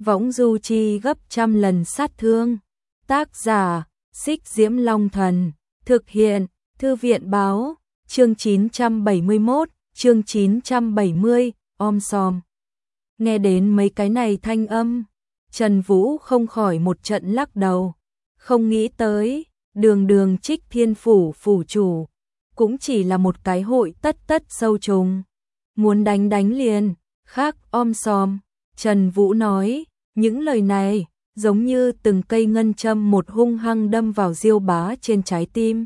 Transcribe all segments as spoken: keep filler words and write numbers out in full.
võng du chi gấp trăm lần sát thương. Tác giả, Xích Diễm Long Thần, thực hiện, Thư viện Báo, chương chín trăm bảy mươi mốt, chương chín trăm bảy mươi, om sòm. Nghe đến mấy cái này thanh âm, Trần Vũ không khỏi một trận lắc đầu, không nghĩ tới, đường đường Trích Thiên Phủ phủ chủ, cũng chỉ là một cái hội tất tất sâu trùng. Muốn đánh đánh liền, khác om sòm. Trần Vũ nói, những lời này, giống như từng cây ngân châm một hung hăng đâm vào Diêu Bá trên trái tim.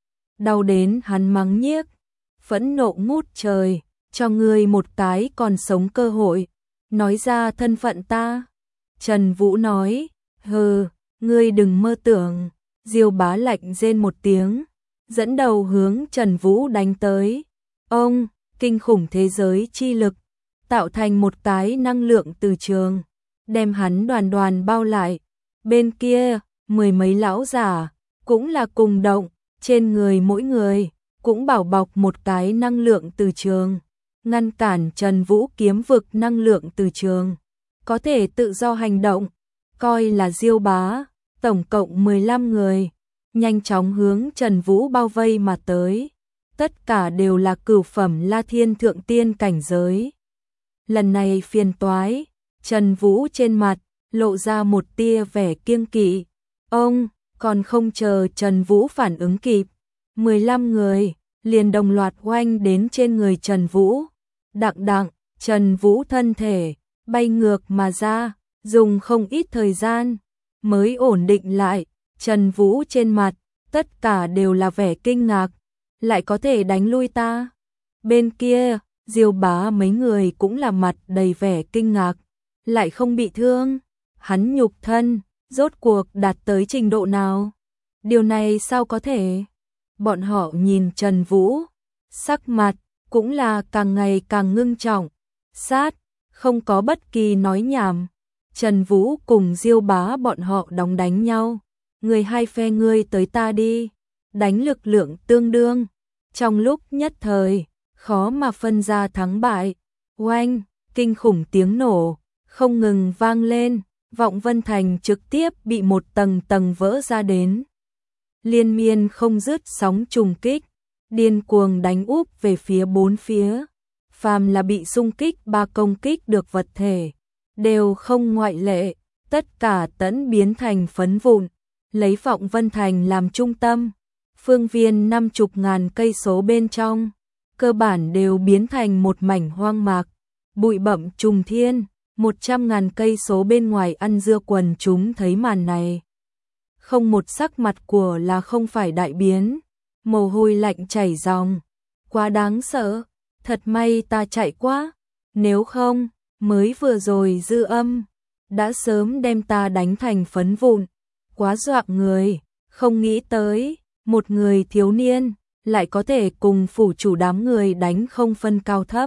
Đau đến hắn mắng nhiếc, phẫn nộ ngút trời, cho ngươi một cái còn sống cơ hội, nói ra thân phận ta. Trần Vũ nói, hừ, ngươi đừng mơ tưởng. Diêu Bá lạnh rên một tiếng, dẫn đầu hướng Trần Vũ đánh tới. Ông, kinh khủng thế giới chi lực, tạo thành một cái năng lượng từ trường, đem hắn đoàn đoàn bao lại. Bên kia, mười mấy lão giả, cũng là cùng động, trên người mỗi người, cũng bảo bọc một cái năng lượng từ trường, ngăn cản Trần Vũ kiếm vực năng lượng từ trường, có thể tự do hành động, coi là Diêu Bá, tổng cộng mười lăm người, nhanh chóng hướng Trần Vũ bao vây mà tới, tất cả đều là cửu phẩm La Thiên thượng tiên cảnh giới. Lần này phiền toái, Trần Vũ trên mặt lộ ra một tia vẻ kiêng kỵ. Ông, còn không chờ Trần Vũ phản ứng kịp, mười lăm người liền đồng loạt oanh đến trên người Trần Vũ. Đặng đặng, Trần Vũ thân thể bay ngược mà ra, dùng không ít thời gian mới ổn định lại. Trần Vũ trên mặt tất cả đều là vẻ kinh ngạc, lại có thể đánh lui ta. Bên kia, Diêu Bá mấy người cũng là mặt đầy vẻ kinh ngạc, lại không bị thương. Hắn nhục thân rốt cuộc đạt tới trình độ nào? Điều này sao có thể? Bọn họ nhìn Trần Vũ, sắc mặt cũng là càng ngày càng ngưng trọng. Sát, không có bất kỳ nói nhảm. Trần Vũ cùng Diêu Bá bọn họ đóng đánh nhau. Người hai phe ngươi tới ta đi, đánh lực lượng tương đương. Trong lúc nhất thời, khó mà phân ra thắng bại. Oanh, kinh khủng tiếng nổ không ngừng vang lên, Vọng Vân Thành trực tiếp bị một tầng tầng vỡ ra đến. Liên miên không dứt sóng trùng kích, điên cuồng đánh úp về phía bốn phía. Phàm là bị xung kích ba công kích được vật thể, đều không ngoại lệ, tất cả tẫn biến thành phấn vụn. Lấy Vọng Vân Thành làm trung tâm, phương viên năm chục ngàn cây số bên trong, cơ bản đều biến thành một mảnh hoang mạc, bụi bặm trùng thiên. Một trăm ngàn cây số bên ngoài ăn dưa quần chúng thấy màn này, không một sắc mặt của là không phải đại biến, mồ hôi lạnh chảy ròng, quá đáng sợ, thật may ta chạy quá, nếu không, mới vừa rồi dư âm, đã sớm đem ta đánh thành phấn vụn, quá dọa người, không nghĩ tới, một người thiếu niên, lại có thể cùng phủ chủ đám người đánh không phân cao thấp.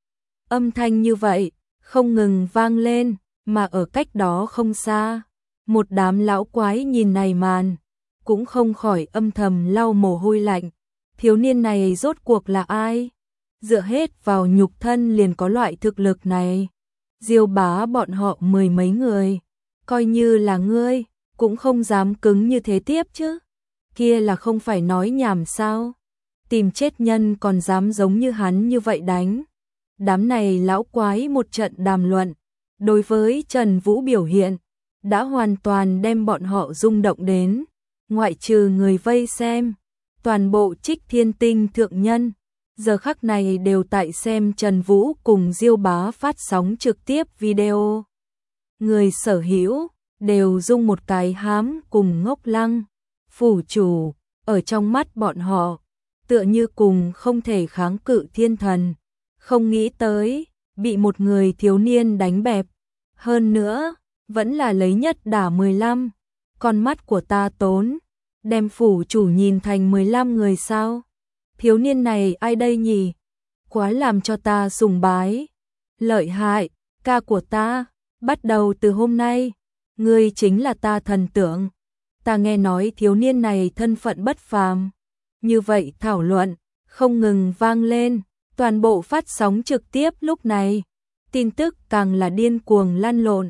Âm thanh như vậy, không ngừng vang lên, mà ở cách đó không xa, một đám lão quái nhìn này màn, cũng không khỏi âm thầm lau mồ hôi lạnh. Thiếu niên này rốt cuộc là ai? Dựa hết vào nhục thân liền có loại thực lực này. Diêu Bá bọn họ mười mấy người, coi như là ngươi, cũng không dám cứng như thế tiếp chứ. Kia là không phải nói nhảm sao? Tìm chết nhân còn dám giống như hắn như vậy đánh. Đám này lão quái một trận đàm luận, đối với Trần Vũ biểu hiện, đã hoàn toàn đem bọn họ rung động đến, ngoại trừ người vây xem, toàn bộ Trích Thiên Tinh thượng nhân, giờ khắc này đều tại xem Trần Vũ cùng Diêu Bá phát sóng trực tiếp video. Người sở hữu, đều rung một cái hám cùng ngốc lăng, phủ chủ, ở trong mắt bọn họ, tựa như cùng không thể kháng cự thiên thần. Không nghĩ tới, bị một người thiếu niên đánh bẹp. Hơn nữa, vẫn là lấy nhất đả mười lăm. Con mắt của ta tốn, đem phủ chủ nhìn thành mười lăm người sao? Thiếu niên này ai đây nhỉ? Quá làm cho ta sùng bái. Lợi hại, ca của ta, bắt đầu từ hôm nay, ngươi chính là ta thần tượng. Ta nghe nói thiếu niên này thân phận bất phàm. Như vậy thảo luận, không ngừng vang lên. Toàn bộ phát sóng trực tiếp lúc này, tin tức càng là điên cuồng lăn lộn.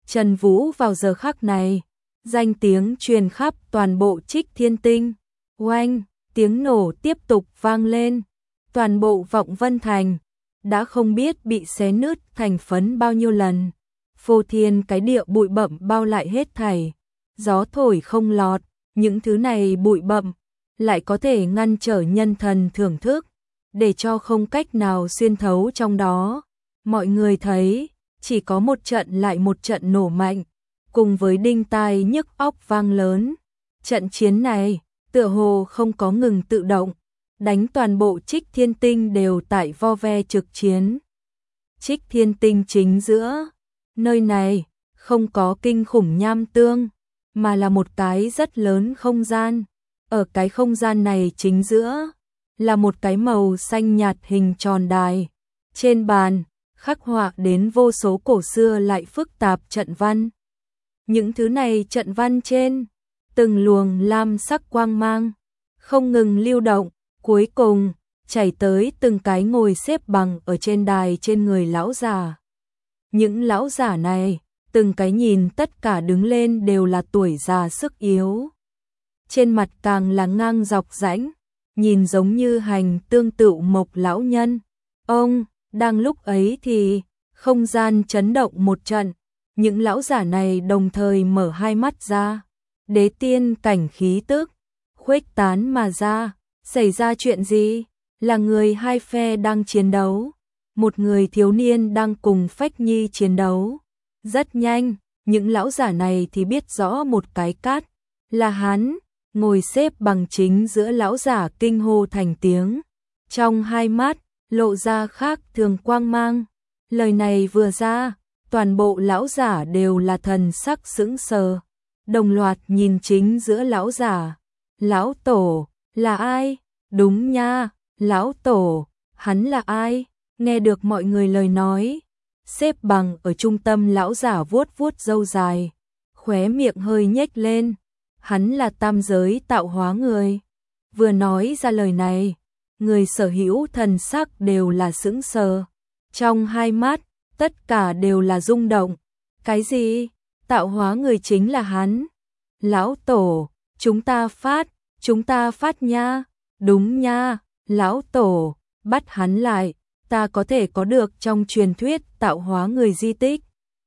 Trần Vũ vào giờ khắc này, danh tiếng truyền khắp toàn bộ Trích Thiên Tinh. Oanh, tiếng nổ tiếp tục vang lên, toàn bộ Vọng Vân Thành đã không biết bị xé nứt thành phấn bao nhiêu lần. Phô thiên cái địa bụi bặm bao lại hết thảy, gió thổi không lọt, những thứ này bụi bặm lại có thể ngăn trở nhân thần thưởng thức, để cho không cách nào xuyên thấu trong đó. Mọi người thấy, chỉ có một trận lại một trận nổ mạnh, cùng với đinh tai nhức óc vang lớn. Trận chiến này, tựa hồ không có ngừng tự động, đánh toàn bộ Trích Thiên Tinh đều tại vo ve trực chiến. Trích Thiên Tinh chính giữa, nơi này không có kinh khủng nham tương, mà là một cái rất lớn không gian. Ở cái không gian này chính giữa là một cái màu xanh nhạt hình tròn đài. Trên bàn khắc họa đến vô số cổ xưa lại phức tạp trận văn. Những thứ này trận văn trên từng luồng lam sắc quang mang không ngừng lưu động, cuối cùng chảy tới từng cái ngồi xếp bằng ở trên đài trên người lão già. Những lão giả này, từng cái nhìn tất cả đứng lên đều là tuổi già sức yếu. Trên mặt càng là ngang dọc rãnh, nhìn giống như hành tương tự mộc lão nhân. Ông, đang lúc ấy thì, không gian chấn động một trận, những lão giả này đồng thời mở hai mắt ra. Đế tiên cảnh khí tức, khuếch tán mà ra, xảy ra chuyện gì? Là người hai phe đang chiến đấu, một người thiếu niên đang cùng Phách Nhi chiến đấu. Rất nhanh, những lão giả này thì biết rõ một cái cát, là hắn, ngồi xếp bằng chính giữa lão giả kinh hô thành tiếng. Trong hai mắt, lộ ra khác thường quang mang. Lời này vừa ra, toàn bộ lão giả đều là thần sắc sững sờ, đồng loạt nhìn chính giữa lão giả. Lão tổ, là ai? Đúng nha, lão tổ, hắn là ai? Nghe được mọi người lời nói, xếp bằng ở trung tâm lão giả vuốt vuốt râu dài, khóe miệng hơi nhếch lên. Hắn là tam giới tạo hóa người. Vừa nói ra lời này, người sở hữu thần sắc đều là sững sờ. Trong hai mắt, tất cả đều là rung động. Cái gì? Tạo hóa người chính là hắn? Lão tổ, chúng ta phát, chúng ta phát nha. Đúng nha, lão tổ, bắt hắn lại, ta có thể có được trong truyền thuyết tạo hóa người di tích.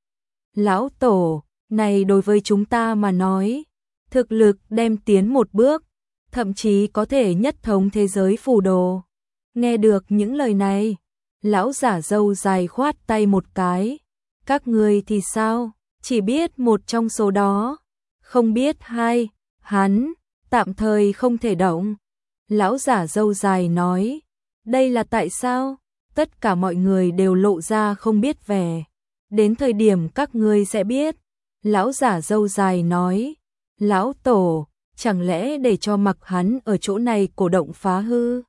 Lão tổ, này đối với chúng ta mà nói, thực lực đem tiến một bước, thậm chí có thể nhất thống thế giới phù đồ. Nghe được những lời này, lão giả râu dài khoát tay một cái. Các người thì sao? Chỉ biết một trong số đó, không biết hai, hắn, tạm thời không thể động. Lão giả râu dài nói, đây là tại sao? Tất cả mọi người đều lộ ra không biết vẻ. Đến thời điểm các ngươi sẽ biết. Lão giả râu dài nói, lão tổ, chẳng lẽ để cho mặc hắn ở chỗ này cổ động phá hư?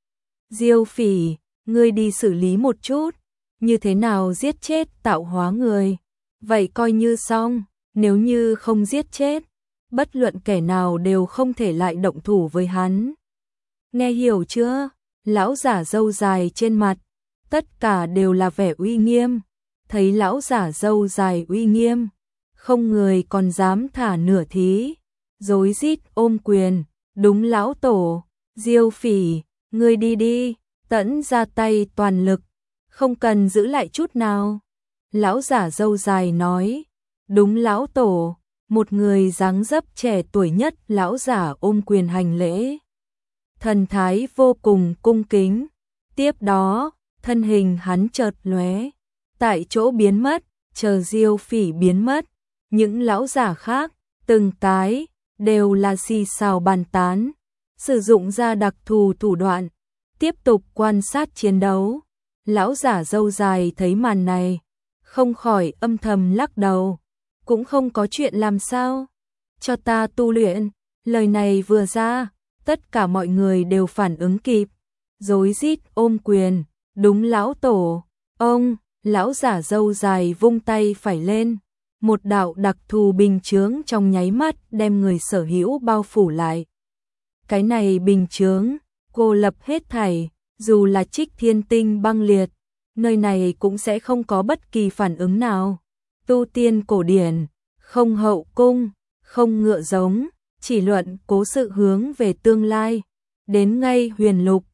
Diêu Phỉ, ngươi đi xử lý một chút, như thế nào giết chết tạo hóa người? Vậy coi như xong, nếu như không giết chết, bất luận kẻ nào đều không thể lại động thủ với hắn. Nghe hiểu chưa? Lão giả râu dài trên mặt, tất cả đều là vẻ uy nghiêm. Thấy lão giả râu dài uy nghiêm, không người còn dám thả nửa thí, rối rít ôm quyền. Đúng lão tổ, Diêu Phỉ, ngươi đi đi, tẫn ra tay toàn lực, không cần giữ lại chút nào. Lão giả râu dài nói, đúng lão tổ. Một người dáng dấp trẻ tuổi nhất lão giả ôm quyền hành lễ, thần thái vô cùng cung kính. Tiếp đó, thân hình hắn chợt lóe, tại chỗ biến mất. Chờ Diêu Phỉ biến mất, những lão giả khác, từng cái, đều là xì xào bàn tán, sử dụng ra đặc thù thủ đoạn, tiếp tục quan sát chiến đấu. Lão giả râu dài thấy màn này, không khỏi âm thầm lắc đầu, cũng không có chuyện làm sao, cho ta tu luyện. Lời này vừa ra, tất cả mọi người đều phản ứng kịp, rối rít ôm quyền. Đúng lão tổ, ông. Lão giả râu dài vung tay phải lên, một đạo đặc thù bình chướng trong nháy mắt đem người sở hữu bao phủ lại. Cái này bình chướng, cô lập hết thảy, dù là Trích Thiên Tinh băng liệt, nơi này cũng sẽ không có bất kỳ phản ứng nào. tu tiên cổ điển, không hậu cung, không ngựa giống, chỉ luận cố sự hướng về tương lai. Đến ngay huyền lục,